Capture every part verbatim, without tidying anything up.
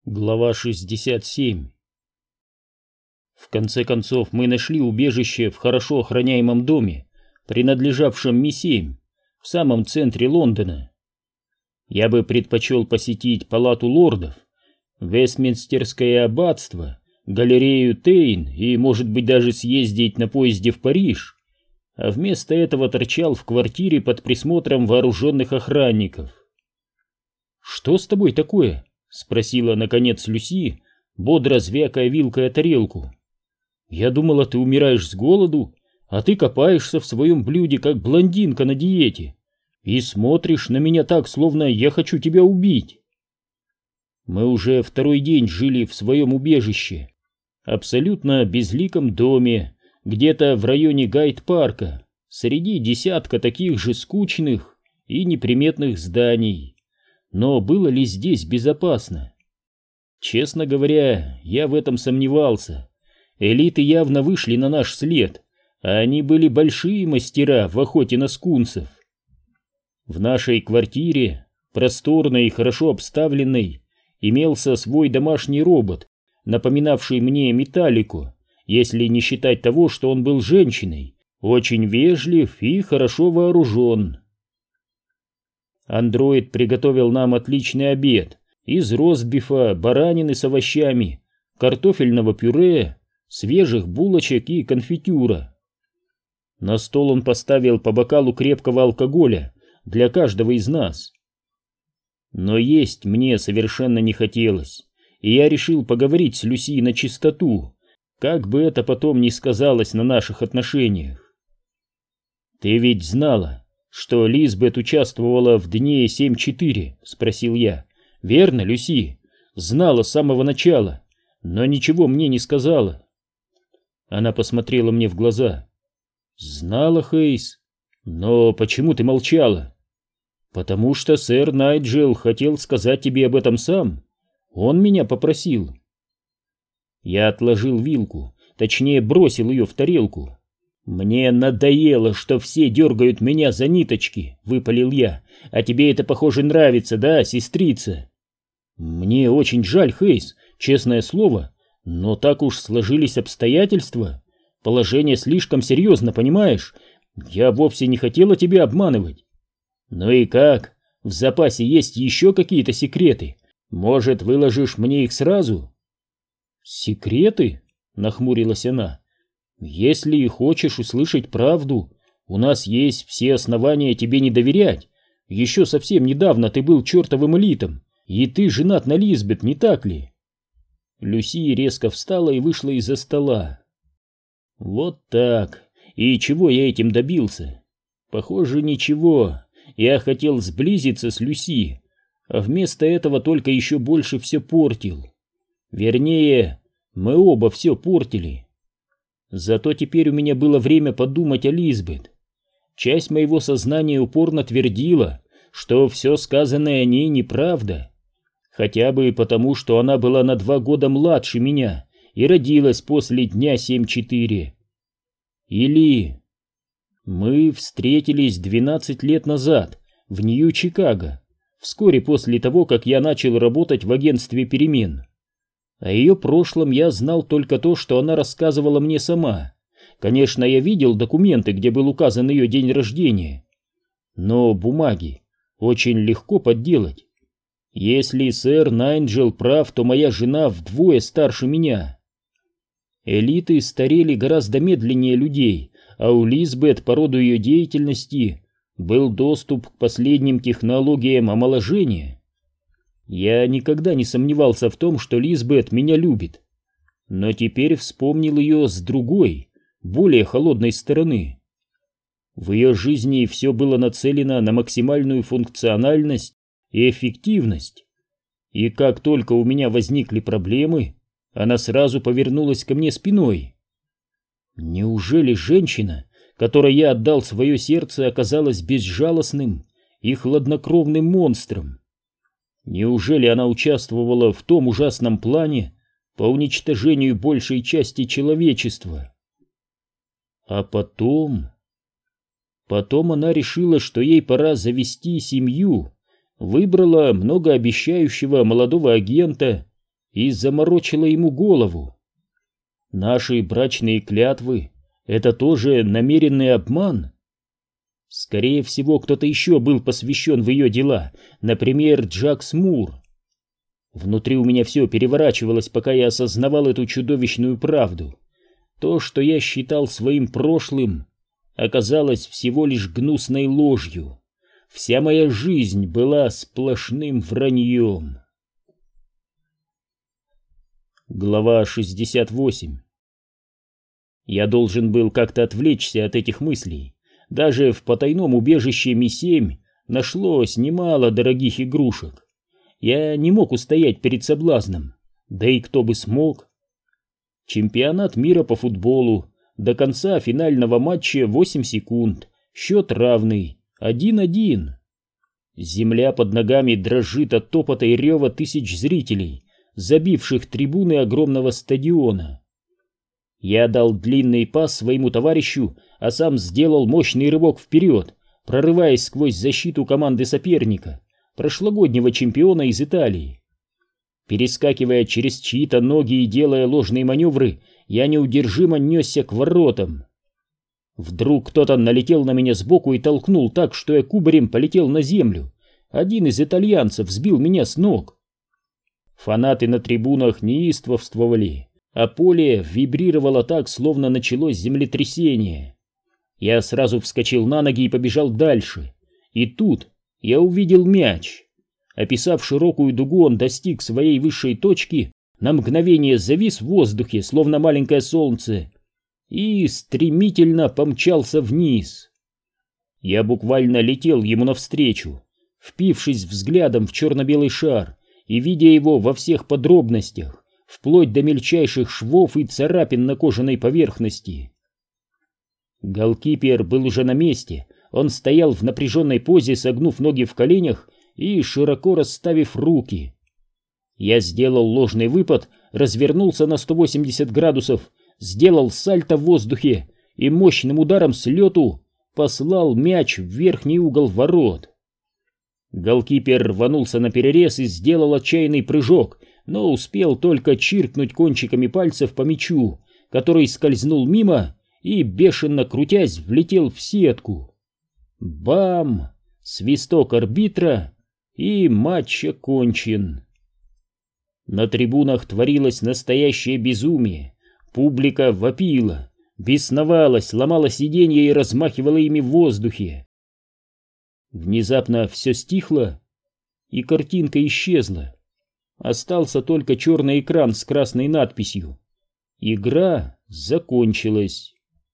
Глава шестьдесят семь. В конце концов мы нашли убежище в хорошо охраняемом доме, принадлежавшем Ми семь, в самом центре Лондона. Я бы предпочел посетить палату лордов, Вестминстерское аббатство, галерею Тейн и, может быть, даже съездить на поезде в Париж, а вместо этого торчал в квартире под присмотром вооруженных охранников. «Что с тобой такое?» — спросила, наконец, Люси, бодро звякая вилкой о тарелку. «Я думала, ты умираешь с голоду, а ты копаешься в своем блюде, как блондинка на диете, и смотришь на меня так, словно я хочу тебя убить». Мы уже второй день жили в своем убежище, абсолютно безликом доме, где-то в районе Гайд-парка, среди десятка таких же скучных и неприметных зданий. Но было ли здесь безопасно? Честно говоря, я в этом сомневался. Элиты явно вышли на наш след, а они были большие мастера в охоте на скунсов. В нашей квартире, просторной и хорошо обставленной, имелся свой домашний робот, напоминавший мне Металлику, если не считать того, что он был женщиной, очень вежлив и хорошо вооружен. Андроид приготовил нам отличный обед из ростбифа, баранины с овощами, картофельного пюре, свежих булочек и конфитюра. На стол он поставил по бокалу крепкого алкоголя для каждого из нас. Но есть мне совершенно не хотелось, и я решил поговорить с Люси на чистоту, как бы это потом ни сказалось на наших отношениях. «Ты ведь знала, что Лизбет участвовала в дне семь четыре?» — спросил я. «Верно, Люси? Знала с самого начала, но ничего мне не сказала». Она посмотрела мне в глаза. «Знала, Хейс, но почему ты молчала?» «Потому что сэр Найджел хотел сказать тебе об этом сам. Он меня попросил». Я отложил вилку, точнее бросил ее в тарелку. «Мне надоело, что все дергают меня за ниточки», — выпалил я. «А тебе это, похоже, нравится, да, сестрица?» «Мне очень жаль, Хейс, честное слово, но так уж сложились обстоятельства. Положение слишком серьезно, понимаешь? Я вовсе не хотела тебя обманывать». «Ну и как? В запасе есть еще какие-то секреты? Может, выложишь мне их сразу?» «Секреты?» — нахмурилась она. «Если хочешь услышать правду, у нас есть все основания тебе не доверять. Еще совсем недавно ты был чертовым элитом, и ты женат на Лизбет, не так ли?» Люси резко встала и вышла из-за стола. Вот так. И чего я этим добился? Похоже, ничего. Я хотел сблизиться с Люси, а вместо этого только еще больше все портил. Вернее, мы оба все портили. Зато теперь у меня было время подумать о Лизбет. Часть моего сознания упорно твердила, что все сказанное о ней неправда. Хотя бы потому, что она была на два года младше меня и родилась после дня семь четыре. Или... Мы встретились двенадцать лет назад в Нью-Чикаго, вскоре после того, как я начал работать в агентстве перемен. О ее прошлом я знал только то, что она рассказывала мне сама. Конечно, я видел документы, где был указан ее день рождения. Но бумаги очень легко подделать. Если сэр Найджел прав, то моя жена вдвое старше меня. Элиты старели гораздо медленнее людей, а у Лизбет по роду ее деятельности был доступ к последним технологиям омоложения. Я никогда не сомневался в том, что Лизбет меня любит, но теперь вспомнил ее с другой, более холодной стороны. В ее жизни все было нацелено на максимальную функциональность и эффективность, и как только у меня возникли проблемы, она сразу повернулась ко мне спиной. Неужели женщина, которой я отдал свое сердце, оказалась безжалостным и хладнокровным монстром? Неужели она участвовала в том ужасном плане по уничтожению большей части человечества? А потом... Потом она решила, что ей пора завести семью, выбрала многообещающего молодого агента и заморочила ему голову. Наши брачные клятвы — это тоже намеренный обман? Скорее всего, кто-то еще был посвящен в ее дела, например, Джакс Мур. Внутри у меня все переворачивалось, пока я осознавал эту чудовищную правду. То, что я считал своим прошлым, оказалось всего лишь гнусной ложью. Вся моя жизнь была сплошным враньем. Глава шестьдесят восемь. Я должен был как-то отвлечься от этих мыслей. Даже в потайном убежище Ми семь нашлось немало дорогих игрушек. Я не мог устоять перед соблазном, да и кто бы смог. Чемпионат мира по футболу. До конца финального матча восемь секунд. Счет равный. один-один. Земля под ногами дрожит от топота и рева тысяч зрителей, забивших трибуны огромного стадиона. Я дал длинный пас своему товарищу, а сам сделал мощный рывок вперед, прорываясь сквозь защиту команды соперника, прошлогоднего чемпиона из Италии. Перескакивая через чьи-то ноги и делая ложные маневры, я неудержимо несся к воротам. Вдруг кто-то налетел на меня сбоку и толкнул так, что я кубарем полетел на землю. Один из итальянцев сбил меня с ног. Фанаты на трибунах неистовствовали, а поле вибрировало так, словно началось землетрясение. Я сразу вскочил на ноги и побежал дальше. И тут я увидел мяч. Описав широкую дугу, он достиг своей высшей точки, на мгновение завис в воздухе, словно маленькое солнце, и стремительно помчался вниз. Я буквально летел ему навстречу, впившись взглядом в черно-белый шар и видя его во всех подробностях, вплоть до мельчайших швов и царапин на кожаной поверхности. Голкипер был уже на месте. Он стоял в напряженной позе, согнув ноги в коленях и широко расставив руки. Я сделал ложный выпад, развернулся на сто восемьдесят градусов, сделал сальто в воздухе и мощным ударом с лету послал мяч в верхний угол ворот. Голкипер рванулся на перерез и сделал отчаянный прыжок, но успел только чиркнуть кончиками пальцев по мячу, который скользнул мимо и, бешено крутясь, влетел в сетку. Бам! Свисток арбитра, и матч окончен. На трибунах творилось настоящее безумие. Публика вопила, бесновалась, ломала сиденья и размахивала ими в воздухе. Внезапно все стихло, и картинка исчезла. Остался только черный экран с красной надписью. Игра закончилась.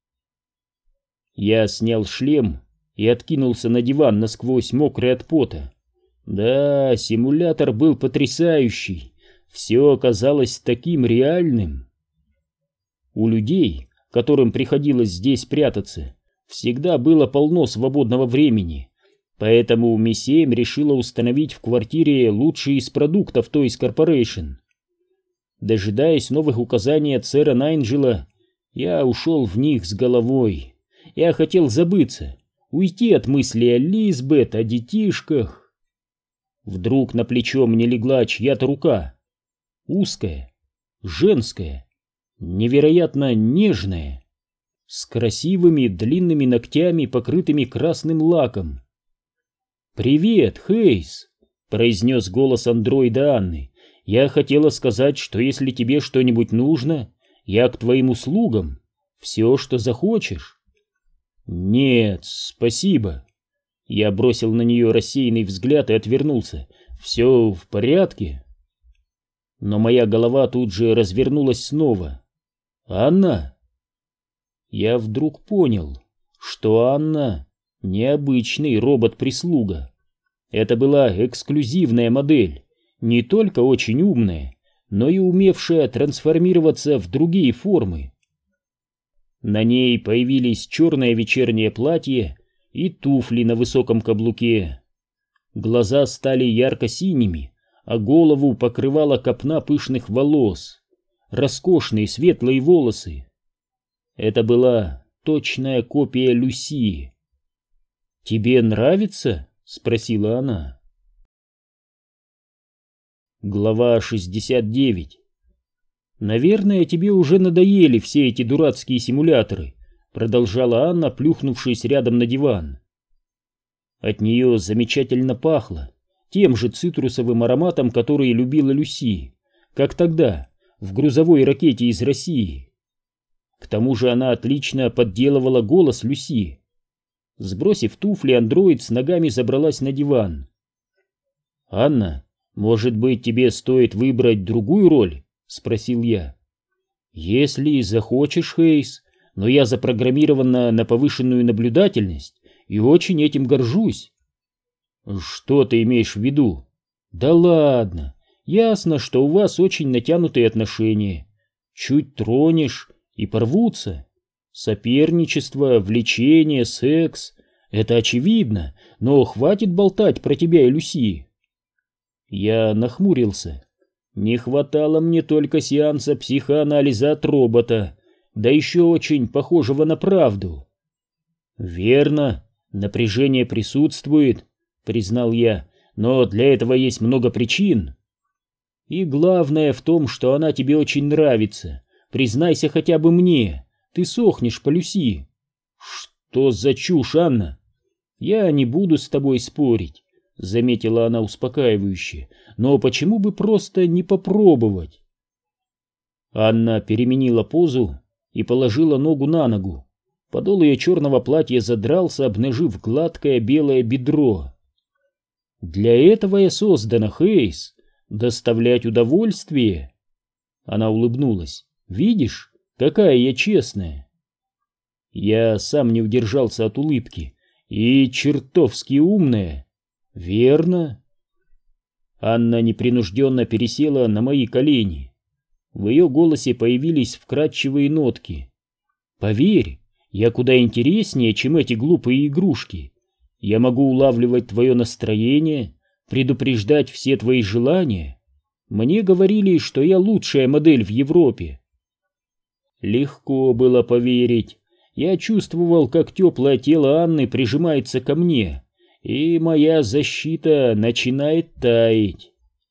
Я снял шлем и откинулся на диван, насквозь мокрый от пота. Да, симулятор был потрясающий. Все оказалось таким реальным. У людей, которым приходилось здесь прятаться, всегда было полно свободного времени. Поэтому Ми семь решила установить в квартире лучшие из продуктов Toys Corporation. Дожидаясь новых указаний от сэра Найнджела, я ушел в них с головой. Я хотел забыться, уйти от мыслей о Лизбет, о детишках. Вдруг на плечо мне легла чья-то рука. Узкая, женская, невероятно нежная, с красивыми длинными ногтями, покрытыми красным лаком. «Привет, Хейс!» — произнес голос андроида Анны. «Я хотела сказать, что если тебе что-нибудь нужно, я к твоим услугам. Все, что захочешь». «Нет, спасибо». Я бросил на нее рассеянный взгляд и отвернулся. «Все в порядке». Но моя голова тут же развернулась снова. «Анна?» Я вдруг понял, что Анна необычный робот-прислуга. Это была эксклюзивная модель, не только очень умная, но и умевшая трансформироваться в другие формы. На ней появились черное вечернее платье и туфли на высоком каблуке. Глаза стали ярко-синими, а голову покрывала копна пышных волос, роскошные светлые волосы. Это была точная копия Люси. «Тебе нравится?» — спросила она. Глава шестьдесят девять. «Наверное, тебе уже надоели все эти дурацкие симуляторы», продолжала Анна, плюхнувшись рядом на диван. От нее замечательно пахло, тем же цитрусовым ароматом, который любила Люси, как тогда, в грузовой ракете из России. К тому же она отлично подделывала голос Люси. Сбросив туфли, андроид с ногами забралась на диван. «Анна, может быть, тебе стоит выбрать другую роль?» — спросил я. «Если захочешь, Хейс, но я запрограммирована на повышенную наблюдательность и очень этим горжусь». «Что ты имеешь в виду?» «Да ладно, ясно, что у вас очень натянутые отношения. Чуть тронешь и порвутся. Соперничество, влечение, секс — это очевидно, но хватит болтать про тебя и Люси». Я нахмурился. Не хватало мне только сеанса психоанализа от робота, да еще очень похожего на правду. «Верно, напряжение присутствует», — признал я, — «но для этого есть много причин. И главное в том, что она тебе очень нравится. Признайся хотя бы мне, ты сохнешь по Люси». «Что за чушь, Анна?» «Я не буду с тобой спорить», — заметила она успокаивающе, — «но почему бы просто не попробовать?» Анна переменила позу и положила ногу на ногу. Подол ее черного платья задрался, обнажив гладкое белое бедро. «Для этого я создана, Хейс, доставлять удовольствие». Она улыбнулась. «Видишь, какая я честная». Я сам не удержался от улыбки. «И чертовски умная». «Верно». Анна непринужденно пересела на мои колени. В ее голосе появились вкрадчивые нотки. «Поверь, я куда интереснее, чем эти глупые игрушки. Я могу улавливать твое настроение, предупреждать все твои желания. Мне говорили, что я лучшая модель в Европе». Легко было поверить. Я чувствовал, как теплое тело Анны прижимается ко мне, и моя защита начинает таять.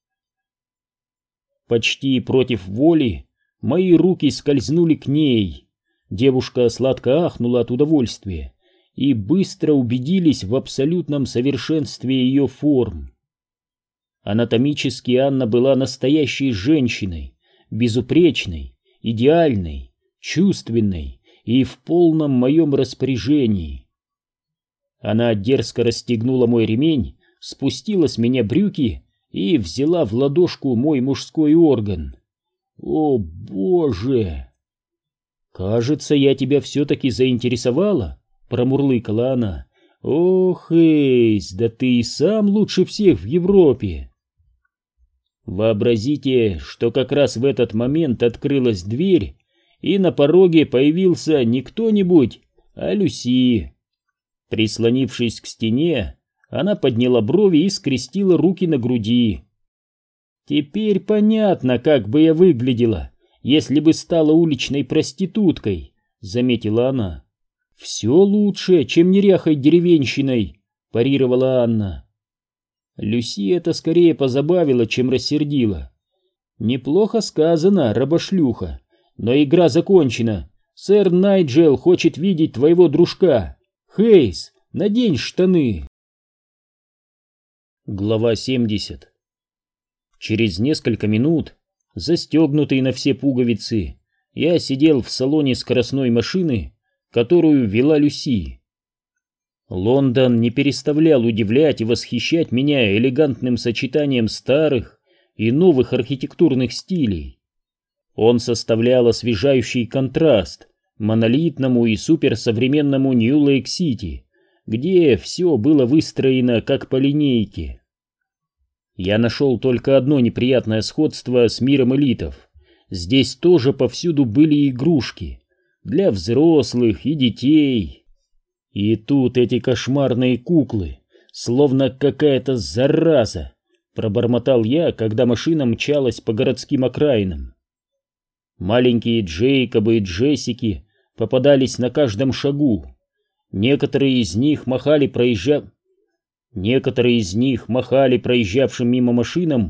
Почти против воли мои руки скользнули к ней. Девушка сладко ахнула от удовольствия и быстро убедились в абсолютном совершенстве ее форм. Анатомически Анна была настоящей женщиной, безупречной, идеальной, чувственной и в полном моем распоряжении. Она дерзко расстегнула мой ремень, спустила с меня брюки и взяла в ладошку мой мужской орган. «О, Боже!» «Кажется, я тебя все-таки заинтересовала», — промурлыкала она. «Ох, Эйс, да ты и сам лучше всех в Европе!» Вообразите, что как раз в этот момент открылась дверь, и на пороге появился не кто-нибудь, а Люси. Прислонившись к стене, она подняла брови и скрестила руки на груди. «Теперь понятно, как бы я выглядела, если бы стала уличной проституткой», — заметила она. «Все лучше, чем неряхой деревенщиной», — парировала Анна. Люси это скорее позабавило, чем рассердило. «Неплохо сказано, рабошлюха, но игра закончена. Сэр Найджел хочет видеть твоего дружка. Хейс, надень штаны». Глава семьдесят. Через несколько минут, застегнутый на все пуговицы, я сидел в салоне скоростной машины, которую вела Люси. Лондон не переставлял удивлять и восхищать меня элегантным сочетанием старых и новых архитектурных стилей. Он составлял освежающий контраст монолитному и суперсовременному Нью-Лейк-Сити, где все было выстроено как по линейке. Я нашел только одно неприятное сходство с миром элитов. Здесь тоже повсюду были игрушки для взрослых и детей. И тут эти кошмарные куклы, словно какая-то зараза, пробормотал я, когда машина мчалась по городским окраинам. Маленькие Джейкобы и Джессики попадались на каждом шагу. Некоторые из них махали проезжа... Некоторые из них махали проезжавшим мимо машинам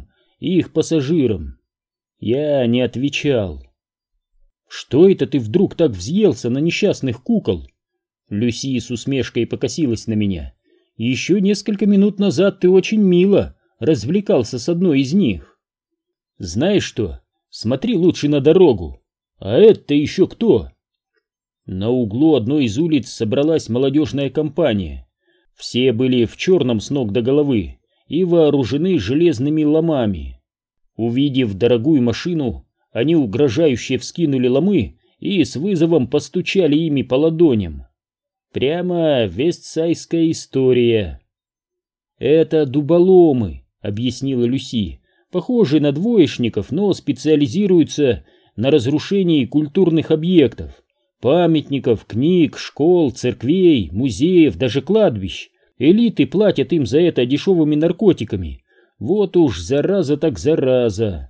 их пассажирам. Я не отвечал. «Что это ты вдруг так взъелся на несчастных кукол?» Люси с усмешкой покосилась на меня. «Еще несколько минут назад ты очень мило развлекался с одной из них. Знаешь что, смотри лучше на дорогу. А это еще кто?» На углу одной из улиц собралась молодежная компания. Все были в черном с ног до головы и вооружены железными ломами. Увидев дорогую машину, они угрожающе вскинули ломы и с вызовом постучали ими по ладоням. Прямо вестсайдская история. «Это дуболомы», — объяснила Люси, «похожие на двоечников, но специализируются на разрушении культурных объектов, памятников, книг, школ, церквей, музеев, даже кладбищ. Элиты платят им за это дешевыми наркотиками. Вот уж зараза так зараза».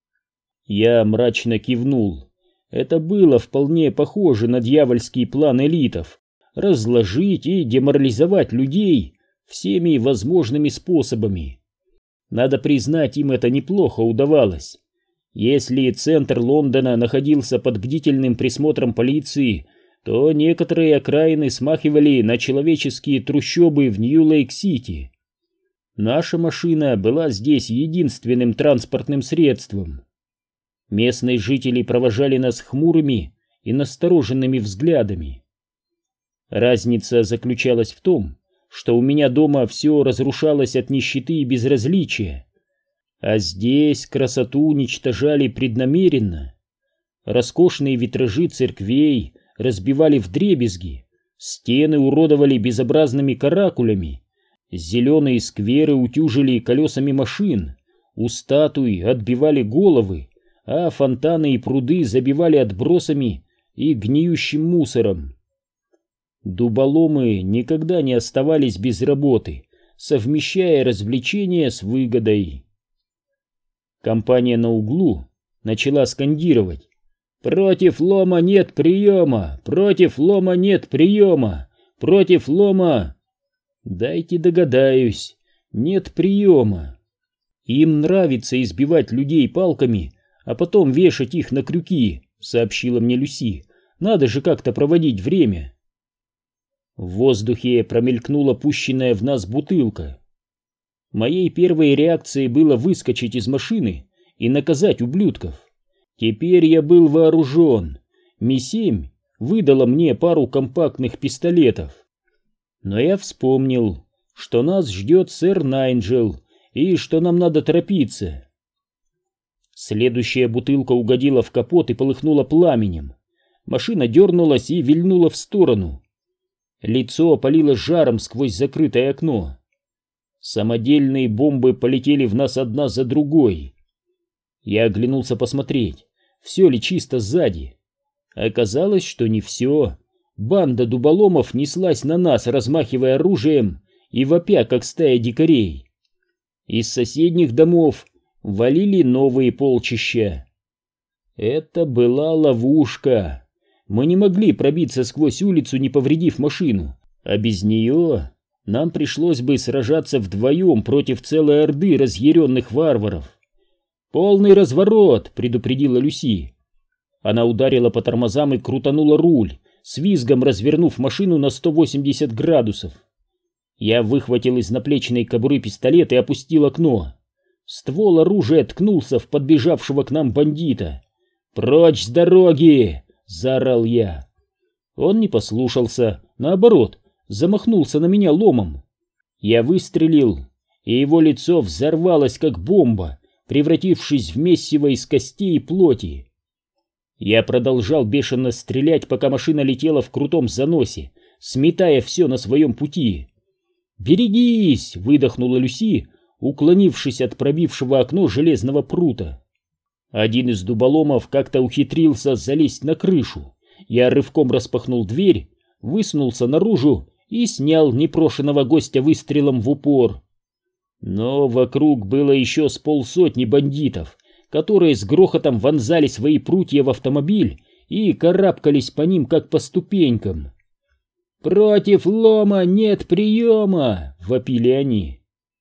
Я мрачно кивнул. Это было вполне похоже на дьявольский план элитов — разложить и деморализовать людей всеми возможными способами. Надо признать, им это неплохо удавалось. Если центр Лондона находился под бдительным присмотром полиции, то некоторые окраины смахивали на человеческие трущобы в Нью-Лейк-Сити. Наша машина была здесь единственным транспортным средством. Местные жители провожали нас хмурыми и настороженными взглядами. Разница заключалась в том, что у меня дома все разрушалось от нищеты и безразличия, а здесь красоту уничтожали преднамеренно. Роскошные витражи церквей разбивали вдребезги, стены уродовали безобразными каракулями, зеленые скверы утюжили колесами машин, у статуй отбивали головы, а фонтаны и пруды забивали отбросами и гниющим мусором. Дуболомы никогда не оставались без работы, совмещая развлечения с выгодой. Компания на углу начала скандировать: «Против лома нет приема! Против лома нет приема! Против лома!» Дайте догадаюсь, нет приема. Им нравится избивать людей палками, а потом вешать их на крюки, сообщила мне Люси. Надо же как-то проводить время. В воздухе промелькнула пущенная в нас бутылка. Моей первой реакцией было выскочить из машины и наказать ублюдков. Теперь я был вооружен. Ми семь выдала мне пару компактных пистолетов. Но я вспомнил, что нас ждет сэр Найнджел и что нам надо торопиться. Следующая бутылка угодила в капот и полыхнула пламенем. Машина дернулась и вильнула в сторону. Лицо опалило жаром сквозь закрытое окно. Самодельные бомбы полетели в нас одна за другой. Я оглянулся посмотреть, все ли чисто сзади. Оказалось, что не все. Банда дуболомов неслась на нас, размахивая оружием и вопя, как стая дикарей. Из соседних домов валили новые полчища. Это была ловушка. Мы не могли пробиться сквозь улицу, не повредив машину, а без нее нам пришлось бы сражаться вдвоем против целой орды разъяренных варваров. «Полный разворот!» — предупредила Люси. Она ударила по тормозам и крутанула руль, с визгом развернув машину на сто восемьдесят градусов. Я выхватил из наплечной кобуры пистолет и опустил окно. Ствол оружия ткнулся в подбежавшего к нам бандита. «Прочь с дороги!» — заорал я. Он не послушался, наоборот, замахнулся на меня ломом. Я выстрелил, и его лицо взорвалось, как бомба, превратившись в месиво из костей и плоти. Я продолжал бешено стрелять, пока машина летела в крутом заносе, сметая все на своем пути. «Берегись!» — выдохнула Люси, уклонившись от пробившего окно железного прута. Один из дуболомов как-то ухитрился залезть на крышу. Я рывком распахнул дверь, высунулся наружу и снял непрошеного гостя выстрелом в упор. Но вокруг было еще с полсотни бандитов, которые с грохотом вонзали свои прутья в автомобиль и карабкались по ним, как по ступенькам. «Против лома нет приема!» — вопили они.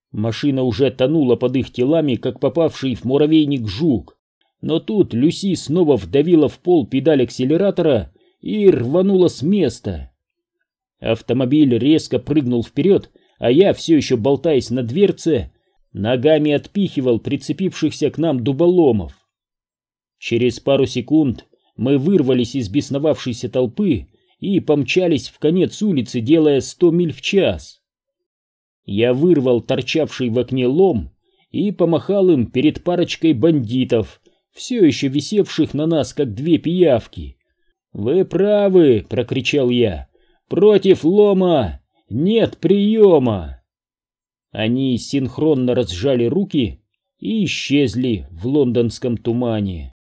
Машина уже тонула под их телами, как попавший в муравейник жук. Но тут Люси снова вдавила в пол педаль акселератора и рванула с места. Автомобиль резко прыгнул вперед, а я, все еще болтаясь на дверце, ногами отпихивал прицепившихся к нам дуболомов. Через пару секунд мы вырвались из бесновавшейся толпы и помчались в конец улицы, делая сто миль в час. Я вырвал торчавший в окне лом и помахал им перед парочкой бандитов, все еще висевших на нас, как две пиявки. «Вы правы!» — прокричал я. «Против лома нет приема!» Они синхронно разжали руки и исчезли в лондонском тумане.